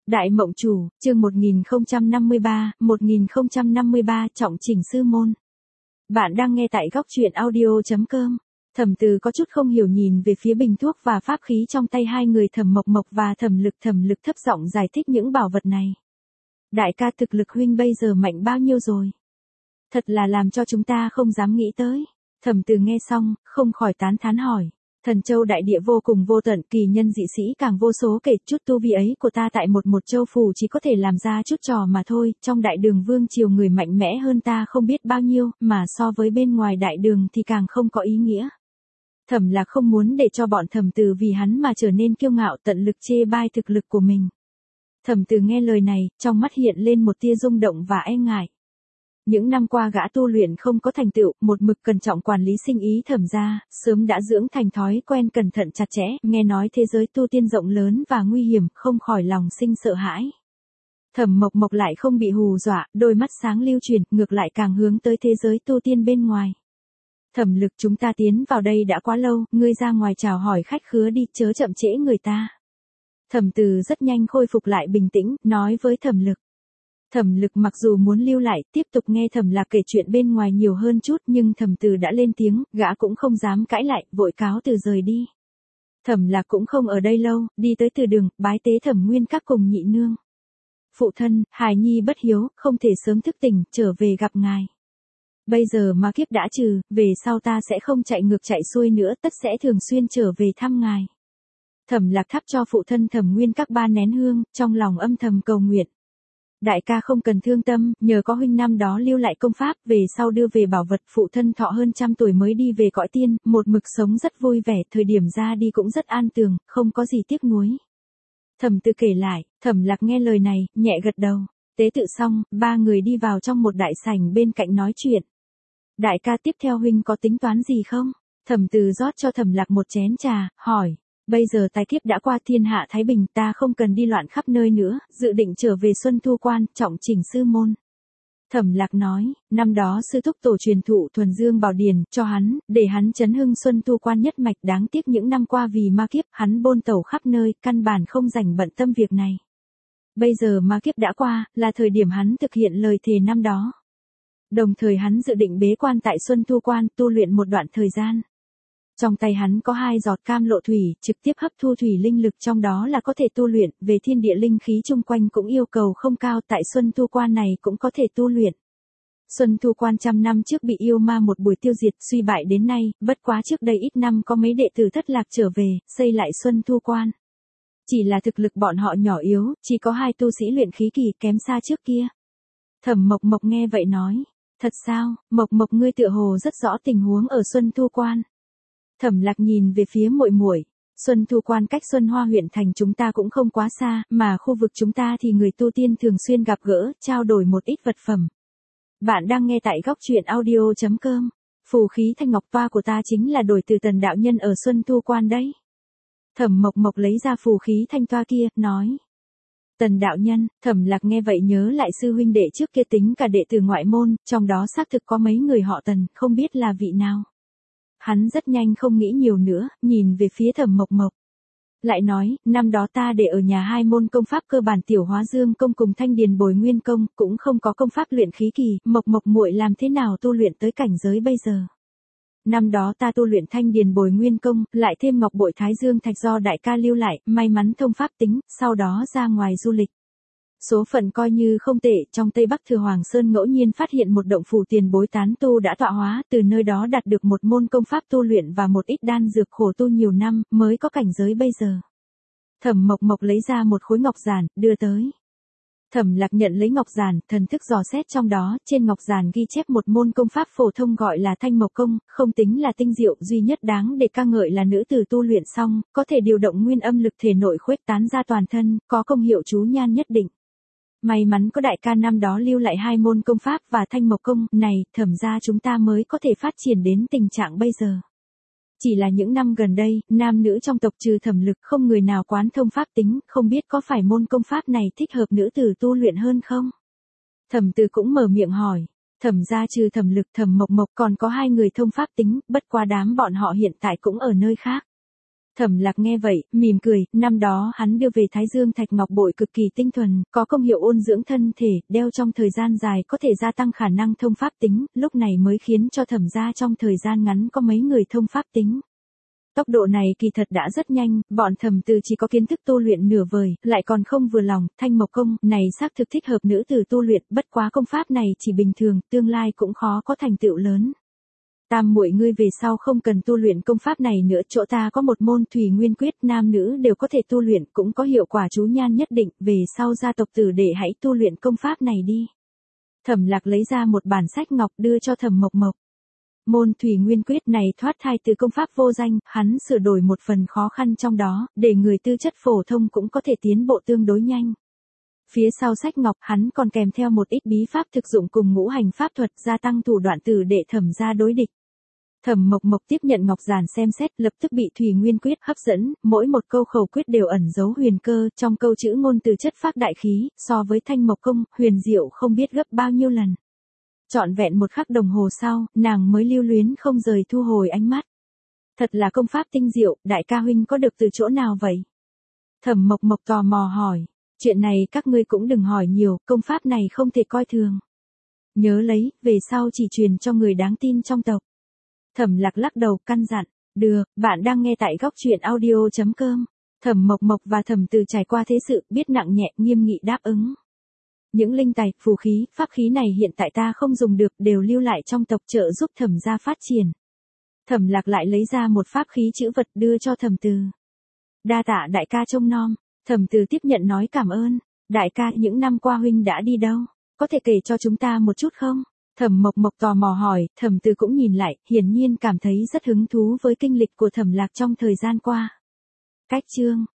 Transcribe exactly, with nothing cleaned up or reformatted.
Đại Mộng Chủ, chương một nghìn không trăm năm mươi ba, một nghìn không trăm năm mươi ba Trọng Chỉnh Sư Môn. Bạn đang nghe tại góc truyện audio chấm com. Thẩm Từ có chút không hiểu nhìn về phía bình thuốc và pháp khí trong tay hai người Thẩm Mộc Mộc và Thẩm Lực. Thẩm Lực thấp giọng giải thích những bảo vật này. Đại ca, thực lực huynh bây giờ mạnh bao nhiêu rồi? Thật là làm cho chúng ta không dám nghĩ tới. Thẩm Từ nghe xong, không khỏi tán thán hỏi. Thần châu đại địa vô cùng vô tận, kỳ nhân dị sĩ càng vô số kể, chút tu vi ấy của ta tại một một châu phủ chỉ có thể làm ra chút trò mà thôi, trong đại đường vương triều người mạnh mẽ hơn ta không biết bao nhiêu, mà so với bên ngoài đại đường thì càng không có ý nghĩa. Thẩm Lạc không muốn để cho bọn Thẩm Từ vì hắn mà trở nên kiêu ngạo, tận lực chê bai thực lực của mình. Thẩm Từ nghe lời này, trong mắt hiện lên một tia rung động và e ngại. Những năm qua gã tu luyện không có thành tựu, một mực cẩn trọng quản lý sinh ý Thẩm gia, sớm đã dưỡng thành thói quen cẩn thận chặt chẽ, nghe nói thế giới tu tiên rộng lớn và nguy hiểm, không khỏi lòng sinh sợ hãi. Thẩm Mộc Mộc lại không bị hù dọa, đôi mắt sáng lưu truyền, ngược lại càng hướng tới thế giới tu tiên bên ngoài. Thẩm Lực, chúng ta tiến vào đây đã quá lâu, ngươi ra ngoài chào hỏi khách khứa đi, chớ chậm trễ người ta. Thẩm Từ rất nhanh khôi phục lại bình tĩnh, nói với Thẩm Lực. Thẩm Lực mặc dù muốn lưu lại, tiếp tục nghe Thẩm Lạc kể chuyện bên ngoài nhiều hơn chút, nhưng Thẩm Từ đã lên tiếng, gã cũng không dám cãi lại, vội cáo từ rời đi. Thẩm Lạc cũng không ở đây lâu, đi tới từ đường, bái tế Thẩm Nguyên Các cùng nhị nương. Phụ thân, hài nhi bất hiếu, không thể sớm thức tỉnh, trở về gặp ngài. Bây giờ ma kiếp đã trừ, về sau ta sẽ không chạy ngược chạy xuôi nữa, tất sẽ thường xuyên trở về thăm ngài. Thẩm Lạc thắp cho phụ thân Thẩm Nguyên Các ba nén hương, trong lòng âm thầm cầu nguyện. Đại ca không cần thương tâm, nhờ có huynh năm đó lưu lại công pháp, về sau đưa về bảo vật, phụ thân thọ hơn trăm tuổi mới đi về cõi tiên, một mực sống rất vui vẻ, thời điểm ra đi cũng rất an tường, không có gì tiếc nuối. Thẩm Từ kể lại, Thẩm Lạc nghe lời này, nhẹ gật đầu. Tế tự xong, ba người đi vào trong một đại sảnh bên cạnh nói chuyện. Đại ca, tiếp theo huynh có tính toán gì không? Thẩm Từ rót cho Thẩm Lạc một chén trà, hỏi. Bây giờ tai kiếp đã qua, thiên hạ thái bình, ta không cần đi loạn khắp nơi nữa, dự định trở về Xuân Thu Quan, trọng chỉnh sư môn. Thẩm Lạc nói, năm đó sư thúc tổ truyền thụ Thuần Dương Bảo Điển cho hắn, để hắn chấn hưng Xuân Thu Quan nhất mạch, đáng tiếc những năm qua vì ma kiếp, hắn bôn tẩu khắp nơi, căn bản không rảnh bận tâm việc này. Bây giờ ma kiếp đã qua, là thời điểm hắn thực hiện lời thề năm đó. Đồng thời hắn dự định bế quan tại Xuân Thu Quan, tu luyện một đoạn thời gian. Trong tay hắn có hai giọt cam lộ thủy, trực tiếp hấp thu thủy linh lực trong đó là có thể tu luyện, về thiên địa linh khí chung quanh cũng yêu cầu không cao, tại Xuân Thu Quan này cũng có thể tu luyện. Xuân Thu Quan trăm năm trước bị yêu ma một buổi tiêu diệt, suy bại đến nay, bất quá trước đây ít năm có mấy đệ tử thất lạc trở về, xây lại Xuân Thu Quan. Chỉ là thực lực bọn họ nhỏ yếu, chỉ có hai tu sĩ luyện khí kỳ, kém xa trước kia. Thẩm Mộc Mộc nghe vậy nói, thật sao, Mộc Mộc ngươi tựa hồ rất rõ tình huống ở Xuân Thu Quan. Thẩm Lạc nhìn về phía muội muội, Xuân Thu Quan cách Xuân Hoa huyện thành chúng ta cũng không quá xa, mà khu vực chúng ta thì người tu tiên thường xuyên gặp gỡ, trao đổi một ít vật phẩm. Bạn đang nghe tại góc truyện audio chấm com. Phù khí thanh ngọc toa của ta chính là đổi từ Tần đạo nhân ở Xuân Thu Quan đấy. Thẩm Mộc Mộc lấy ra phù khí thanh toa kia, nói. Tần đạo nhân, Thẩm Lạc nghe vậy nhớ lại sư huynh đệ trước kia tính cả đệ tử ngoại môn, trong đó xác thực có mấy người họ Tần, không biết là vị nào. Hắn rất nhanh không nghĩ nhiều nữa, nhìn về phía Thẩm Mộc Mộc. Lại nói, năm đó ta để ở nhà hai môn công pháp cơ bản Tiểu Hóa Dương công cùng Thanh Điền Bồi Nguyên công, cũng không có công pháp luyện khí kỳ, Mộc Mộc muội làm thế nào tu luyện tới cảnh giới bây giờ? Năm đó ta tu luyện Thanh Điền Bồi Nguyên công, lại thêm Ngọc Bội Thái Dương Thạch do đại ca lưu lại, may mắn thông pháp tính, sau đó ra ngoài du lịch. Số phận coi như không tệ, trong Tây Bắc Thừa Hoàng Sơn ngẫu nhiên phát hiện một động phủ tiền bối tán tu đã tọa hóa, từ nơi đó đạt được một môn công pháp tu luyện và một ít đan dược, khổ tu nhiều năm, mới có cảnh giới bây giờ. Thẩm Mộc Mộc lấy ra một khối ngọc giản, đưa tới. Thẩm Lạc nhận lấy ngọc giản, thần thức dò xét trong đó, trên ngọc giản ghi chép một môn công pháp phổ thông gọi là Thanh Mộc công, không tính là tinh diệu, duy nhất đáng để ca ngợi là nữ tử tu luyện xong, có thể điều động nguyên âm lực thể nội khuếch tán ra toàn thân, có công hiệu chú nhan nhất định. May mắn có đại ca năm đó lưu lại hai môn công pháp và Thanh Mộc công này, Thẩm gia chúng ta mới có thể phát triển đến tình trạng bây giờ. Chỉ là những năm gần đây, nam nữ trong tộc trừ Thẩm Lực không người nào quán thông pháp tính, không biết có phải môn công pháp này thích hợp nữ tử tu luyện hơn không? Thẩm Từ cũng mở miệng hỏi, Thẩm gia trừ Thẩm Lực, Thẩm Mộc Mộc còn có hai người thông pháp tính, bất quá đám bọn họ hiện tại cũng ở nơi khác. Thẩm Lạc nghe vậy, mỉm cười, năm đó hắn đưa về Thái Dương Thạch Ngọc bội cực kỳ tinh thuần, có công hiệu ôn dưỡng thân thể, đeo trong thời gian dài có thể gia tăng khả năng thông pháp tính, lúc này mới khiến cho Thẩm gia trong thời gian ngắn có mấy người thông pháp tính. Tốc độ này kỳ thật đã rất nhanh, bọn Thẩm Từ chỉ có kiến thức tu luyện nửa vời, lại còn không vừa lòng, Thanh Mộc công này xác thực thích hợp nữ tử tu luyện, bất quá công pháp này chỉ bình thường, tương lai cũng khó có thành tựu lớn. Tam muội ngươi về sau không cần tu luyện công pháp này nữa, chỗ ta có một môn Thủy Nguyên Quyết, nam nữ đều có thể tu luyện, cũng có hiệu quả chú nhan nhất định, về sau gia tộc tử đệ hãy tu luyện công pháp này đi. Thẩm Lạc lấy ra một bản sách ngọc đưa cho Thẩm Mộc Mộc. Môn Thủy Nguyên Quyết này thoát thai từ công pháp vô danh, hắn sửa đổi một phần khó khăn trong đó, để người tư chất phổ thông cũng có thể tiến bộ tương đối nhanh. Phía sau sách ngọc hắn còn kèm theo một ít bí pháp thực dụng cùng ngũ hành pháp thuật, gia tăng thủ đoạn tử đệ Thẩm gia đối địch. Thẩm Mộc Mộc tiếp nhận ngọc giản xem xét, lập tức bị Thủy Nguyên Quyết hấp dẫn, mỗi một câu khẩu quyết đều ẩn giấu huyền cơ, trong câu chữ ngôn từ chất phác đại khí, so với Thanh Mộc công, huyền diệu không biết gấp bao nhiêu lần. Trọn vẹn một khắc đồng hồ sau, nàng mới lưu luyến không rời thu hồi ánh mắt. Thật là công pháp tinh diệu, đại ca huynh có được từ chỗ nào vậy? Thẩm Mộc Mộc tò mò hỏi, chuyện này các ngươi cũng đừng hỏi nhiều, công pháp này không thể coi thường. Nhớ lấy, về sau chỉ truyền cho người đáng tin trong tộc. Thẩm Lạc lắc đầu căn dặn, được, bạn đang nghe tại góc truyện audio chấm com. Thẩm Mộc Mộc và Thẩm Từ trải qua thế sự, biết nặng nhẹ, nghiêm nghị đáp ứng. Những linh tài, phù khí, pháp khí này hiện tại ta không dùng được, đều lưu lại trong tộc trợ giúp Thẩm gia phát triển. Thẩm Lạc lại lấy ra một pháp khí chữ vật đưa cho Thẩm Từ. Đa tạ đại ca trông nom. Thẩm Từ tiếp nhận nói cảm ơn. Đại ca, những năm qua huynh đã đi đâu? Có thể kể cho chúng ta một chút không? Thẩm Mộc Mộc tò mò hỏi, Thẩm Từ cũng nhìn lại, hiển nhiên cảm thấy rất hứng thú với kinh lịch của Thẩm Lạc trong thời gian qua. Cách chương